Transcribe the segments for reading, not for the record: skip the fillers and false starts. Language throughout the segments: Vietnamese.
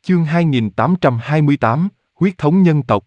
Chương 2828, huyết thống nhân tộc.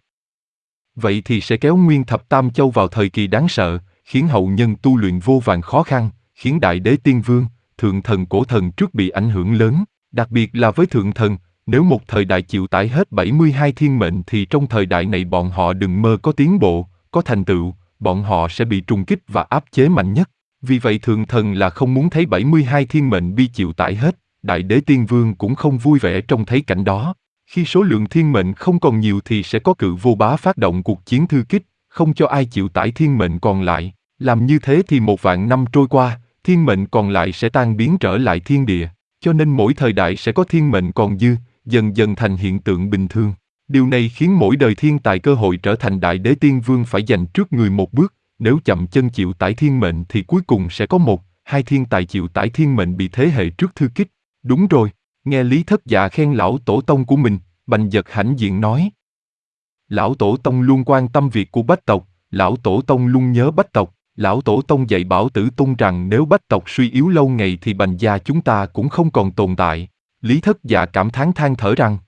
Vậy thì sẽ kéo nguyên thập tam châu vào thời kỳ đáng sợ, khiến hậu nhân tu luyện vô vàn khó khăn, khiến đại đế tiên vương, thượng thần cổ thần trước bị ảnh hưởng lớn, đặc biệt là với thượng thần, nếu một thời đại chịu tải hết 72 thiên mệnh thì trong thời đại này bọn họ đừng mơ có tiến bộ, có thành tựu, bọn họ sẽ bị trùng kích và áp chế mạnh nhất. Vì vậy thượng thần là không muốn thấy 72 thiên mệnh bị chịu tải hết, đại đế tiên vương cũng không vui vẻ trông thấy cảnh đó. Khi số lượng thiên mệnh không còn nhiều thì sẽ có cự vô bá phát động cuộc chiến thư kích, không cho ai chịu tải thiên mệnh còn lại. Làm như thế thì 1.000 năm trôi qua, thiên mệnh còn lại sẽ tan biến trở lại thiên địa. Cho nên mỗi thời đại sẽ có thiên mệnh còn dư, dần dần thành hiện tượng bình thường. Điều này khiến mỗi đời thiên tài cơ hội trở thành đại đế tiên vương phải giành trước người một bước. Nếu chậm chân chịu tải thiên mệnh thì cuối cùng sẽ có 1-2 thiên tài chịu tải thiên mệnh bị thế hệ trước thư kích. Đúng rồi, nghe Lý Thất Dạ khen lão tổ tông của mình, Bành Dật hãnh diện nói. Lão tổ tông luôn quan tâm việc của bách tộc, lão tổ tông luôn nhớ bách tộc, lão tổ tông dạy bảo tử tung rằng nếu bách tộc suy yếu lâu ngày thì Bành gia chúng ta cũng không còn tồn tại. Lý Thất Dạ cảm thán than thở rằng,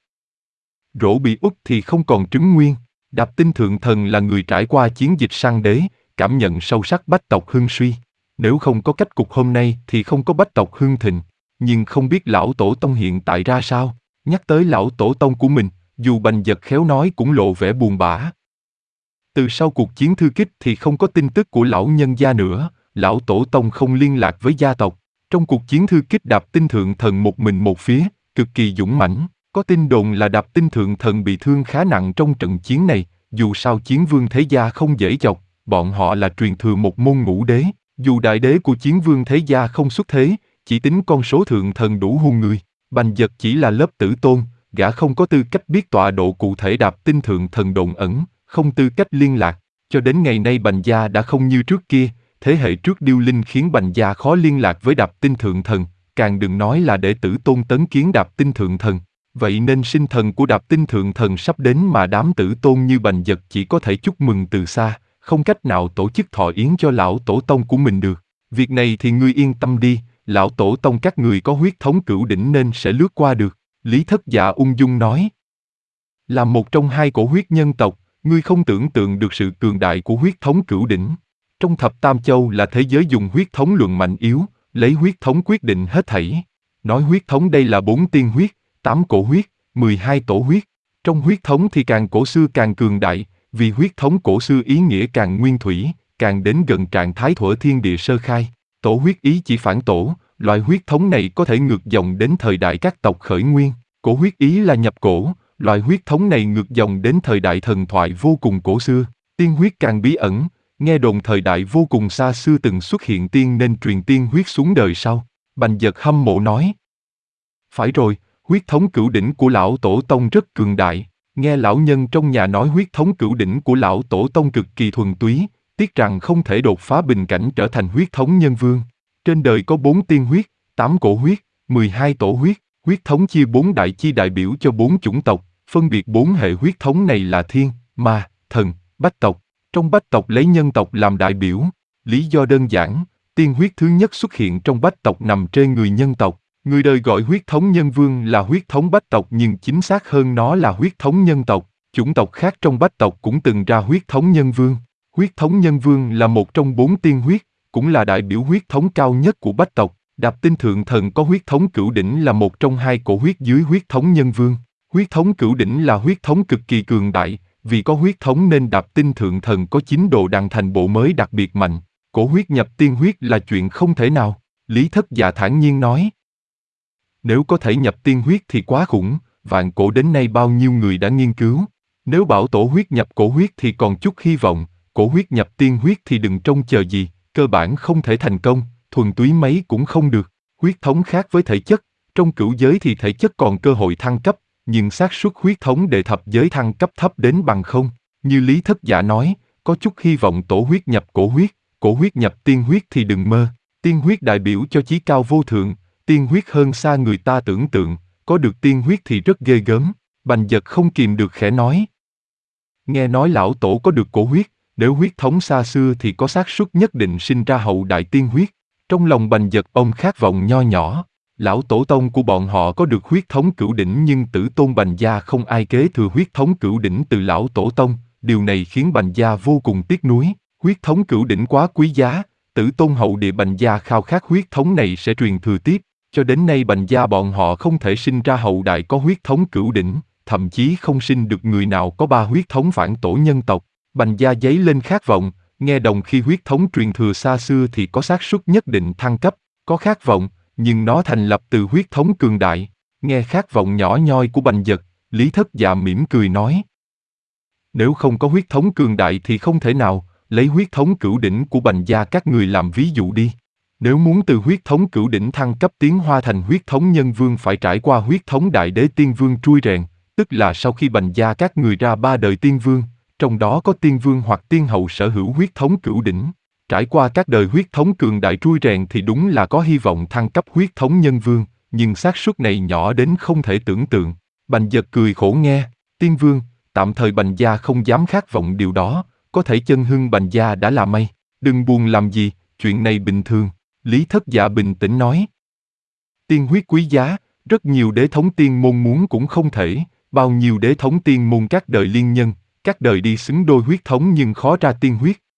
rỗ bị út thì không còn trứng nguyên, Đạp Tinh thượng thần là người trải qua chiến dịch săn đế, cảm nhận sâu sắc bách tộc hưng suy. Nếu không có cách cục hôm nay thì không có bách tộc hưng thịnh. Nhưng không biết lão tổ tông hiện tại ra sao. Nhắc tới lão tổ tông của mình, dù Bành Dật khéo nói cũng lộ vẻ buồn bã. Từ sau cuộc chiến thư kích thì không có tin tức của lão nhân gia nữa, lão tổ tông không liên lạc với gia tộc. Trong cuộc chiến thư kích Đạp Tinh thượng thần một mình một phía, cực kỳ dũng mãnh. Có tin đồn là Đạp Tinh thượng thần bị thương khá nặng trong trận chiến này, dù sao chiến vương thế gia không dễ chọc, bọn họ là truyền thừa một môn ngũ đế, dù đại đế của chiến vương thế gia không xuất thế, chỉ tính con số thượng thần đủ hung người. Bành Dật chỉ là lớp tử tôn, gã không có tư cách biết tọa độ cụ thể Đạp Tinh thượng thần đồn ẩn, không tư cách liên lạc. Cho đến ngày nay Bành gia đã không như trước kia, thế hệ trước điêu linh khiến Bành gia khó liên lạc với Đạp Tinh thượng thần, càng đừng nói là để tử tôn tấn kiến Đạp Tinh thượng thần. Vậy nên sinh thần của Đạp Tinh thượng thần sắp đến mà đám tử tôn như Bành Dật chỉ có thể chúc mừng từ xa, không cách nào tổ chức thọ yến cho lão tổ tông của mình được. Việc này thì ngươi yên tâm đi, lão tổ tông các người có huyết thống cửu đỉnh nên sẽ lướt qua được. Lý Thất Dạ ung dung nói. Là một trong hai cổ huyết nhân tộc, ngươi không tưởng tượng được sự cường đại của huyết thống cửu đỉnh. Trong thập tam châu là thế giới dùng huyết thống luận mạnh yếu, lấy huyết thống quyết định hết thảy. Nói huyết thống đây là 4 tiên huyết, 8 cổ huyết, 12 tổ huyết. Trong huyết thống thì càng cổ xưa càng cường đại, vì huyết thống cổ xưa ý nghĩa càng nguyên thủy, càng đến gần trạng thái thuở thiên địa sơ khai. Tổ huyết ý chỉ phản tổ, loại huyết thống này có thể ngược dòng đến thời đại các tộc khởi nguyên. Cổ huyết ý là nhập cổ, loại huyết thống này ngược dòng đến thời đại thần thoại vô cùng cổ xưa. Tiên huyết càng bí ẩn, nghe đồn thời đại vô cùng xa xưa từng xuất hiện tiên nên truyền tiên huyết xuống đời sau. Bành Dật hâm mộ nói. Phải rồi, huyết thống cửu đỉnh của lão tổ tông rất cường đại. Nghe lão nhân trong nhà nói huyết thống cửu đỉnh của lão tổ tông cực kỳ thuần túy, tiếc rằng không thể đột phá bình cảnh trở thành huyết thống nhân vương. Trên đời có 4 tiên huyết, 8 cổ huyết, 12 tổ huyết, huyết thống chia 4 đại chi đại biểu cho 4 chủng tộc, phân biệt 4 hệ huyết thống này là thiên, ma, thần, bách tộc. Trong bách tộc lấy nhân tộc làm đại biểu, lý do đơn giản, tiên huyết thứ nhất xuất hiện trong bách tộc nằm trên người nhân tộc. Người đời gọi huyết thống nhân vương là huyết thống bách tộc nhưng chính xác hơn nó là huyết thống nhân tộc. Chủng tộc khác trong bách tộc cũng từng ra huyết thống nhân vương. Huyết thống nhân vương là một trong 4 tiên huyết, cũng là đại biểu huyết thống cao nhất của bách tộc. Đạp Tinh thượng thần có huyết thống cửu đỉnh là một trong 2 cổ huyết dưới huyết thống nhân vương. Huyết thống cửu đỉnh là huyết thống cực kỳ cường đại, vì có huyết thống nên Đạp Tinh thượng thần có 9 độ đằng thành bộ mới đặc biệt mạnh. Cổ huyết nhập tiên huyết là chuyện không thể nào, Lý Thất Dạ thản nhiên nói. Nếu có thể nhập tiên huyết thì quá khủng, vạn cổ đến nay bao nhiêu người đã nghiên cứu. Nếu bảo tổ huyết nhập cổ huyết thì còn chút hy vọng, cổ huyết nhập tiên huyết thì đừng trông chờ gì, cơ bản không thể thành công, thuần túy mấy cũng không được. Huyết thống khác với thể chất, trong cửu giới thì thể chất còn cơ hội thăng cấp, nhưng xác suất huyết thống đệ thập giới thăng cấp thấp đến bằng không. Như Lý Thất Dạ nói, có chút hy vọng tổ huyết nhập cổ huyết nhập tiên huyết thì đừng mơ. Tiên huyết đại biểu cho chí cao vô thượng, tiên huyết hơn xa người ta tưởng tượng, có được tiên huyết thì rất ghê gớm. Bành Dật không kìm được khẽ nói. Nghe nói lão tổ có được cổ huyết, nếu huyết thống xa xưa thì có xác suất nhất định sinh ra hậu đại tiên huyết. Trong lòng Bành Dật ông khát vọng nho nhỏ. Lão tổ tông của bọn họ có được huyết thống cửu đỉnh nhưng Tử Tôn Bành gia không ai kế thừa huyết thống cửu đỉnh từ lão tổ tông, điều này khiến Bành gia vô cùng tiếc nuối. Huyết thống cửu đỉnh quá quý giá, Tử Tôn hậu địa Bành gia khao khát huyết thống này sẽ truyền thừa tiếp, cho đến nay Bành gia bọn họ không thể sinh ra hậu đại có huyết thống cửu đỉnh, thậm chí không sinh được người nào có 3 huyết thống phản tổ nhân tộc. Bành gia dấy lên khát vọng, nghe đồng khi huyết thống truyền thừa xa xưa thì có xác suất nhất định thăng cấp, có khát vọng, nhưng nó thành lập từ huyết thống cường đại. Nghe khát vọng nhỏ nhoi của Bành Dật, Lý Thất Dạ mỉm cười nói. Nếu không có huyết thống cường đại thì không thể nào, lấy huyết thống cửu đỉnh của Bành gia các người làm ví dụ đi. Nếu muốn từ huyết thống cửu đỉnh thăng cấp tiến hóa thành huyết thống nhân vương phải trải qua huyết thống đại đế tiên vương trui rèn, tức là sau khi Bành gia các người ra 3 đời tiên vương, trong đó có tiên vương hoặc tiên hậu sở hữu huyết thống cửu đỉnh. Trải qua các đời huyết thống cường đại trui rèn thì đúng là có hy vọng thăng cấp huyết thống nhân vương, nhưng xác suất này nhỏ đến không thể tưởng tượng. Bành Dật cười khổ nghe, tiên vương, tạm thời Bành gia không dám khát vọng điều đó, có thể chân hưng Bành gia đã là may. Đừng buồn làm gì, chuyện này bình thường. Lý Thất Dạ bình tĩnh nói. Tiên huyết quý giá, rất nhiều đế thống tiên môn muốn cũng không thể, bao nhiêu đế thống tiên môn các đời liên nhân, các đời đi xứng đôi huyết thống nhưng khó ra tiên huyết,